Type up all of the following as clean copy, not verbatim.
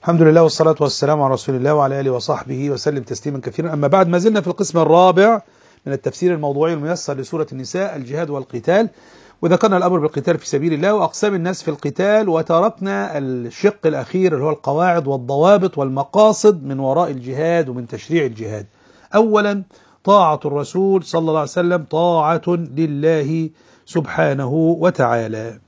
الحمد لله والصلاة والسلام على رسول الله وعلى آله وصحبه وسلم تسليما كثيرا. أما بعد، ما زلنا في القسم الرابع من التفسير الموضوعي الميسر لسورة النساء، الجهاد والقتال، وذكرنا الأمر بالقتال في سبيل الله وأقسام الناس في القتال، وتركنا الشق الأخير اللي هو القواعد والضوابط والمقاصد من وراء الجهاد ومن تشريع الجهاد. أولا، طاعة الرسول صلى الله عليه وسلم طاعة لله سبحانه وتعالى.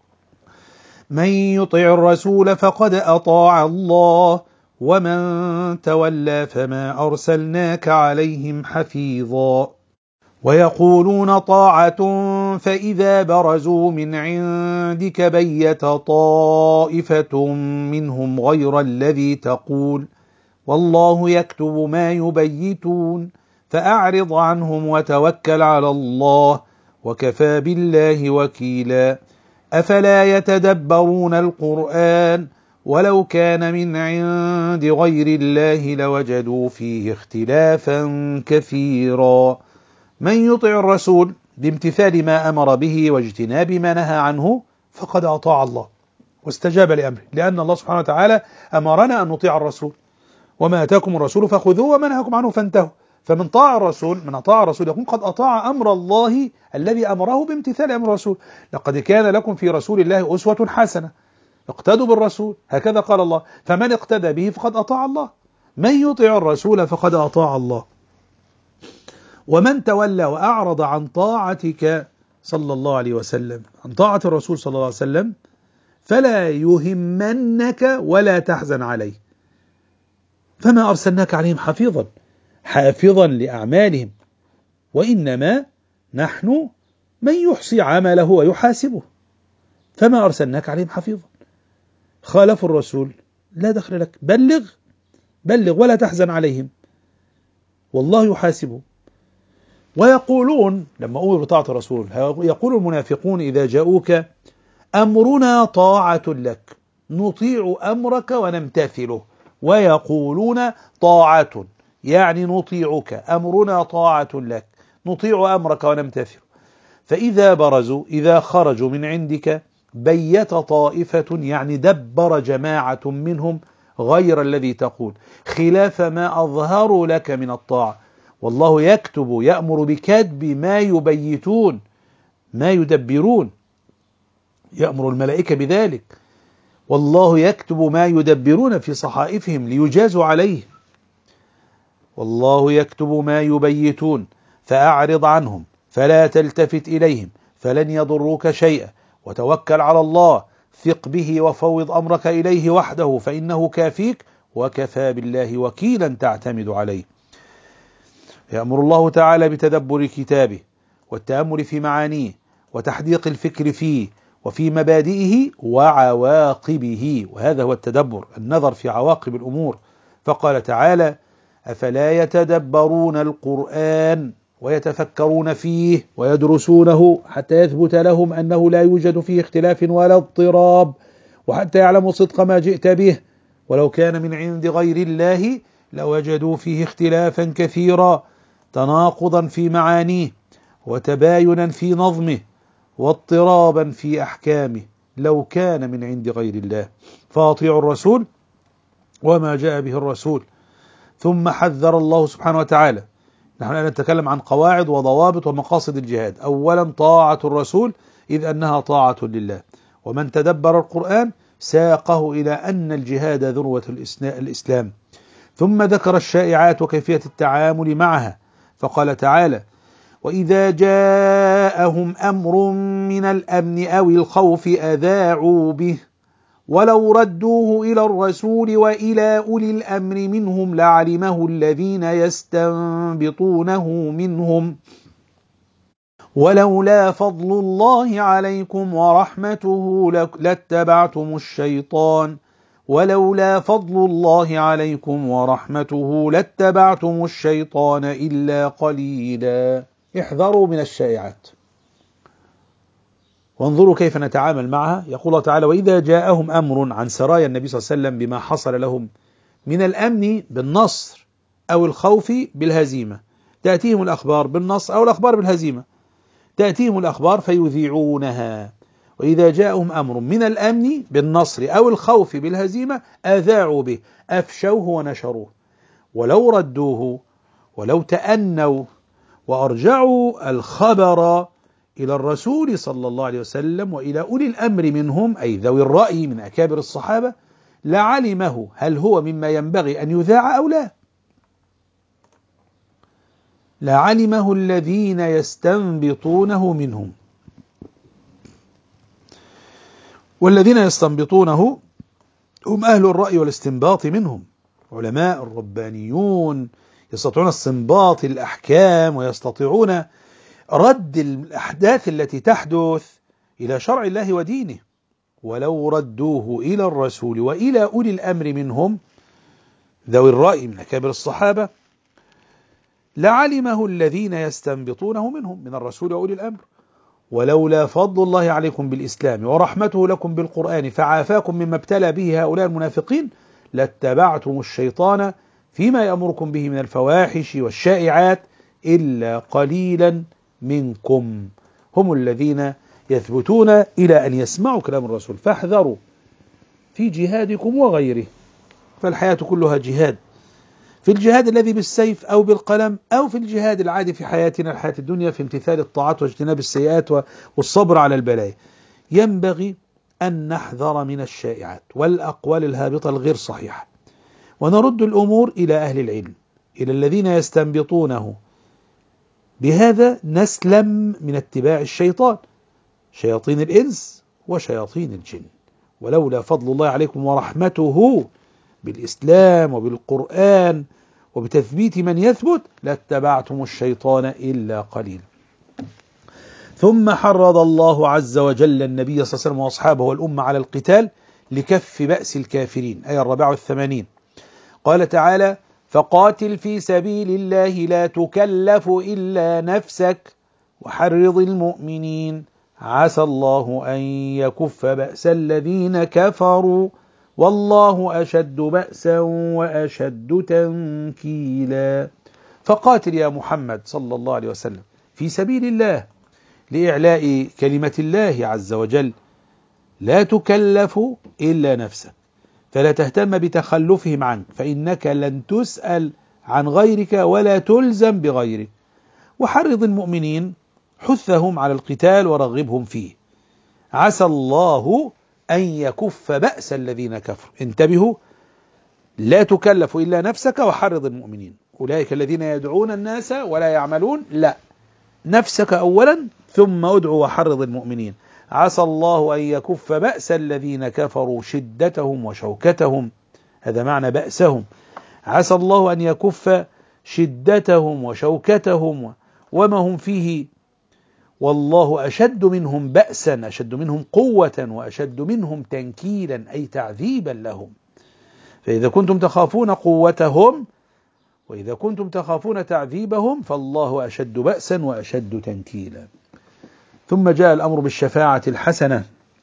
من يطع الرسول فقد أطاع الله ومن تولى فما أرسلناك عليهم حفيظا. ويقولون طاعة فإذا برزوا من عندك بيت طائفة منهم غير الذي تقول والله يكتب ما يبيتون فأعرض عنهم وتوكل على الله وكفى بالله وكيلا. أفلا يتدبرون القرآن ولو كان من عند غير الله لوجدوا فيه اختلافا كثيرا. من يطع الرسول بامتثال ما أمر به واجتناب ما نهى عنه فقد أطاع الله واستجاب لأمره، لأن الله سبحانه وتعالى أمرنا أن نطيع الرسول، وما أتاكم الرسول فخذوه وما نهاكم عنه فانتهوا. فمن طاع الرسول، من أطاع الرسول يكون قد أطاع أمر الله الذي أمره بامتثال أمر الرسول. لقد كان لكم في رسول الله أسوة حسنة، اقتدوا بالرسول، هكذا قال الله، فمن اقتدى به فقد أطاع الله. من يطع الرسول فقد أطاع الله. ومن تولى وأعرض عن طاعتك صلى الله عليه وسلم، عن طاعة الرسول صلى الله عليه وسلم، فلا يهمنك ولا تحزن عليه، فما أرسلناك عليهم حافظا لأعمالهم، وإنما نحن من يحصي عمله ويحاسبه، فما أرسلناك عليهم حفيظا. خالفوا الرسول لا دخل لك، بلغ ولا تحزن عليهم والله يحاسبه. ويقولون لما أمروا بطاعة الرسول، يقول المنافقون إذا جاءوك أمرنا طاعة لك نطيع أمرك ونمتثله، ويقولون طاعة يعني نطيعك، أمرنا طاعة لك نطيع أمرك ونمتثله. فإذا برزوا، إذا خرجوا من عندك بيت طائفة يعني دبر جماعة منهم غير الذي تقول، خلاف ما أظهروا لك من الطاعة. والله يكتب، يأمر بكتب ما يبيتون، ما يدبرون، يأمر الملائكة بذلك. والله يكتب ما يدبرون في صحائفهم ليجازوا عليه. والله يكتب ما يبيتون فأعرض عنهم فلا تلتفت إليهم فلن يضروك شيئا وتوكل على الله، ثق به وفوض أمرك إليه وحده فإنه كافيك وكفى بالله وكيلا تعتمد عليه. يأمر الله تعالى بتدبر كتابه والتأمل في معانيه وتحديق الفكر فيه وفي مبادئه وعواقبه، وهذا هو التدبر، النظر في عواقب الأمور. فقال تعالى: أفلا يتدبرون القرآن ويتفكرون فيه ويدرسونه حتى يثبت لهم أنه لا يوجد فيه اختلاف ولا اضطراب، وحتى يعلموا صدق ما جئت به، ولو كان من عند غير الله لوجدوا فيه اختلافا كثيرا، تناقضا في معانيه وتباينا في نظمه واضطرابا في أحكامه، لو كان من عند غير الله. فأطيعوا الرسول وما جاء به الرسول. ثم حذر الله سبحانه وتعالى. نحن الآن نتكلم عن قواعد وضوابط ومقاصد الجهاد. أولا، طاعة الرسول إذ أنها طاعة لله. ومن تدبر القرآن ساقه إلى أن الجهاد ذروة الإسلام. ثم ذكر الشائعات وكيفية التعامل معها، فقال تعالى: وإذا جاءهم أمر من الأمن أو الخوف أذاعوا به ولو ردوه إلى الرسول وإلى أولي الأمر منهم لعلمه الذين يستنبطونه منهم ولولا فضل الله عليكم ورحمته لاتبعتم الشيطان إلا قليلا. احذروا من الشائعات وانظروا كيف نتعامل معها. يقول الله تعالى: وإذا جاءهم أمر، عن سرايا النبي صلى الله عليه وسلم بما حصل لهم من الأمن بالنصر أو الخوف بالهزيمة. تأتيهم الأخبار بالنصر أو الأخبار بالهزيمة. تأتيهم الأخبار فيذيعونها وإذا جاءهم أمر من الأمن بالنصر أو الخوف بالهزيمة أذاعوا به، أفشوه ونشروه. ولو ردوه ولو تأنوا وأرجعوا الخبر إلى الرسول صلى الله عليه وسلم وإلى أولي الأمر منهم، أي ذوي الرأي من أكابر الصحابة، لعلمه هل هو مما ينبغي أن يذاع أو لا، لعلمه الذين يستنبطونه منهم. والذين يستنبطونه هم أهل الرأي والاستنباط منهم، علماء الربانيون يستطيعون استنباط الأحكام ويستطيعون رد الأحداث التي تحدث إلى شرع الله ودينه. ولو ردوه إلى الرسول وإلى أولي الأمر منهم ذوي الرأي من أكابر الصحابة لعلمه الذين يستنبطونه منهم من الرسول وأولي الأمر. ولولا فضل الله عليكم بالإسلام ورحمته لكم بالقرآن فعافاكم مما ابتلى به هؤلاء المنافقين لاتبعتم الشيطان فيما يأمركم به من الفواحش والشائعات إلا قليلا منكم. هم الذين يثبتون إلى أن يسمعوا كلام الرسول. فاحذروا في جهادكم وغيره، فالحياة كلها جهاد، في الجهاد الذي بالسيف أو بالقلم، أو في الجهاد العادي في حياتنا الحياة الدنيا في امتثال الطاعات واجتناب السيئات والصبر على البلايا. ينبغي أن نحذر من الشائعات والأقوال الهابطة الغير صحيحة، ونرد الأمور إلى أهل العلم، إلى الذين يستنبطونه. بهذا نسلم من اتباع الشيطان، شياطين الإنس وشياطين الجن. ولولا فضل الله عليكم ورحمته بالإسلام وبالقرآن وبتثبيت من يثبت لاتبعتم الشيطان إلا قليلا. ثم حرض الله عز وجل النبي صلى الله عليه وسلم وأصحابه والأمة على القتال لكف بأس الكافرين، آية 84. قال تعالى: فقاتل في سبيل الله لا تكلف إلا نفسك وحرض المؤمنين عسى الله أن يكف بأس الذين كفروا والله أشد بأسا وأشد تنكيلا. فقاتل يا محمد صلى الله عليه وسلم في سبيل الله لإعلاء كلمة الله عز وجل، لا تكلف إلا نفسك، فلا تهتم بتخلفهم عنك، فإنك لن تسأل عن غيرك ولا تلزم بغيرك. وحرض المؤمنين، حثهم على القتال ورغبهم فيه. عسى الله أن يكف بأس الذين كفروا. انتبهوا، لا تكلف إلا نفسك وحرض المؤمنين. أولئك الذين يدعون الناس ولا يعملون، لا، نفسك أولا ثم ادعو وحرض المؤمنين. عسى الله أن يكف بأس الذين كفروا شدتهم وشوكتهم، هذا معنى بأسهم. عسى الله أن يكف شدتهم وشوكتهم وما هم فيه، والله أشد منهم بأسا، أشد منهم قوة وأشد منهم تنكيلا، أي تعذيبا لهم. فإذا كنتم تخافون قوتهم وإذا كنتم تخافون تعذيبهم فالله أشد بأسا وأشد تنكيلا. ثم جاء الأمر بالشفاعة الحسنة،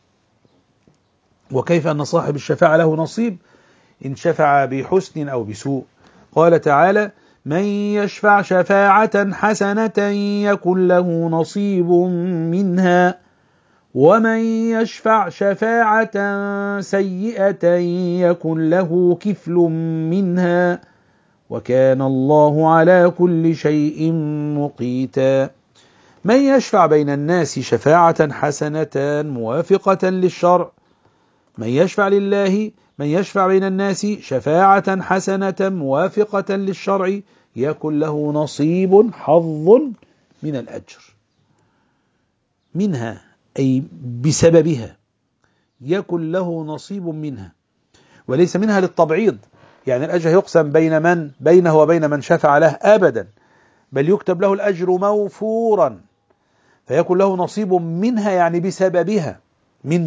وكيف أن صاحب الشفاعة له نصيب إن شفع بحسن أو بسوء. قال تعالى: من يشفع شفاعة حسنة يكن له نصيب منها ومن يشفع شفاعة سيئة يكن له كفل منها وكان الله على كل شيء مقيتا. من يشفع بين الناس شفاعة حسنة موافقة للشرع، من يشفع لله، من يشفع بين الناس شفاعة حسنة موافقة للشرع يكن له نصيب، حظ من الأجر منها، أي بسببها، يكن له نصيب منها، وليس منها للتبعيض، يعني الأجر يقسم بينه وبين من شفع له أبدا، بل يكتب له الأجر موفورا، فيكن له نصيب منها يعني بسببها، من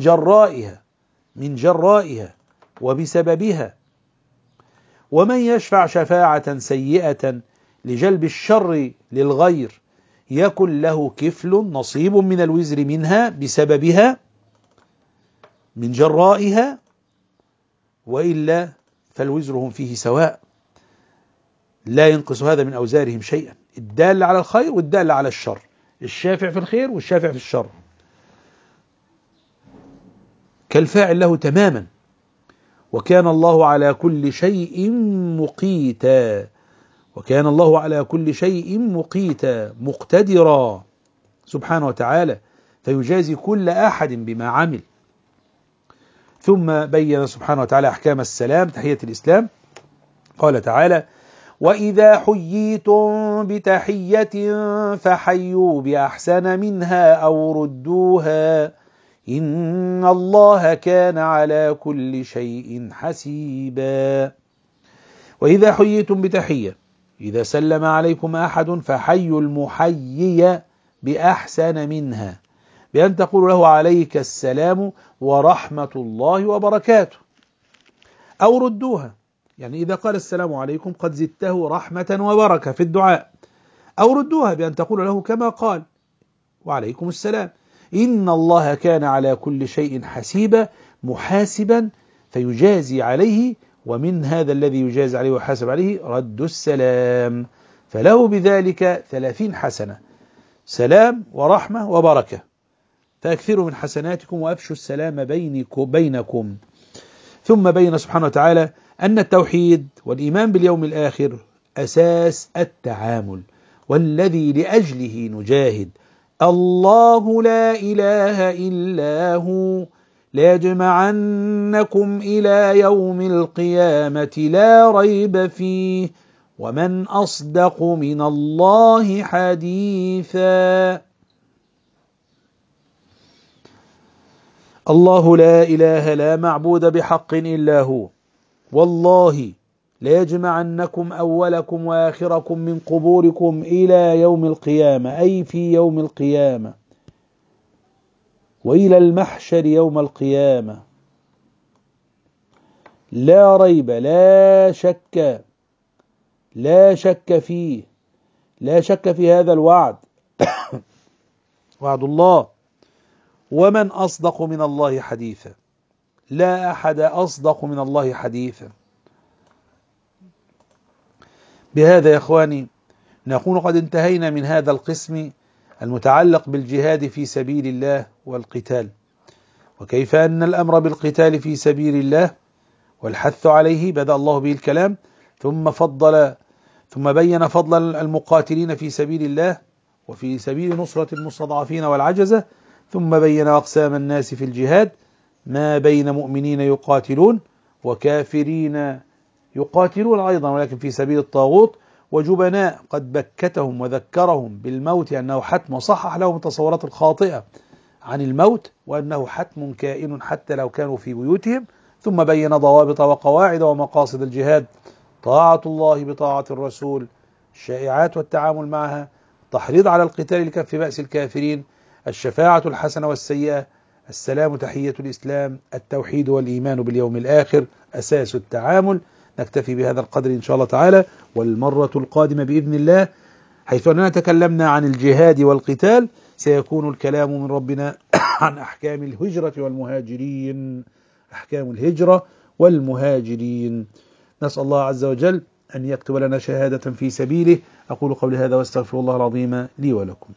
جرائها وبسببها. ومن يشفع شفاعة سيئة لجلب الشر للغير يكن له كفل، نصيب من الوزر منها بسببها من جرائها، وإلا فالوزرهم فيه سواء، لا ينقص هذا من أوزارهم شيئا، الدال على الخير والدال على الشر، الشافع في الخير والشافع في الشر. كالفاعل له تماما. وكان الله على كل شيء مقيتا، وكان الله على كل شيء مقيتا مقتدرا سبحانه وتعالى، فيجازي كل أحد بما عمل. ثم بين سبحانه وتعالى أحكام السلام، تحية الإسلام. قال تعالى: وإذا حييتم بتحية فحيوا بأحسن منها أو ردوها إن الله كان على كل شيء حسيبا. وإذا حييتم بتحية، إذا سلم عليكم أحد فحيوا المحيي بأحسن منها، بأن تقول له: عليك السلام ورحمة الله وبركاته، أو ردوها، يعني إذا قال السلام عليكم قد زدته رحمة وبركة في الدعاء، أو ردوها بأن تقول له كما قال: وعليكم السلام. إن الله كان على كل شيء حسيبا، محاسبا فيجازي عليه، ومن هذا الذي يجازي عليه ويحاسب عليه رد السلام، فله بذلك 30 حسنة، سلام ورحمة وبركة. فأكثروا من حسناتكم وأفشوا السلام بينكم. ثم بين سبحانه وتعالى أن التوحيد والإيمان باليوم الآخر أساس التعامل، والذي لأجله نجاهد. الله لا إله إلا هو ليجمعنكم إلى يوم القيامة لا ريب فيه ومن أصدق من الله حديثا. الله لا إله لا معبود بحق إلا هو، والله ليجمعنكم أولكم وآخركم من قبوركم إلى يوم القيامة، أي في يوم القيامة، وإلى المحشر يوم القيامة، لا ريب، لا شك فيه، لا شك في هذا الوعد وعد الله. ومن أصدق من الله حديثا، لا أحد أصدق من الله حديثا. بهذا يا إخواني نكون قد انتهينا من هذا القسم المتعلق بالجهاد في سبيل الله والقتال، وكيف أن الأمر بالقتال في سبيل الله والحث عليه بدأ الله به الكلام، ثم بين فضل المقاتلين في سبيل الله وفي سبيل نصرة المستضعفين والعجزة، ثم بين أقسام الناس في الجهاد، ما بين مؤمنين يقاتلون وكافرين يقاتلون أيضا ولكن في سبيل الطاغوت، وجبناء قد بكتهم وذكرهم بالموت أنه حتم، وصحح لهم التصورات الخاطئة عن الموت وأنه حتم كائن حتى لو كانوا في بيوتهم. ثم بين ضوابط وقواعد ومقاصد الجهاد: طاعة الله بطاعة الرسول، الشائعات والتعامل معها، التحريض على القتال لكف بأس الكافرين، الشفاعة الحسنة والسيئة، السلام تحية الإسلام، التوحيد والإيمان باليوم الآخر أساس التعامل. نكتفي بهذا القدر إن شاء الله تعالى، والمرة القادمة بإذن الله حيث أننا تكلمنا عن الجهاد والقتال سيكون الكلام من ربنا عن أحكام الهجرة والمهاجرين، أحكام الهجرة والمهاجرين. نسأل الله عز وجل أن يكتب لنا شهادة في سبيله. أقول قولي هذا واستغفر الله العظيم لي ولكم.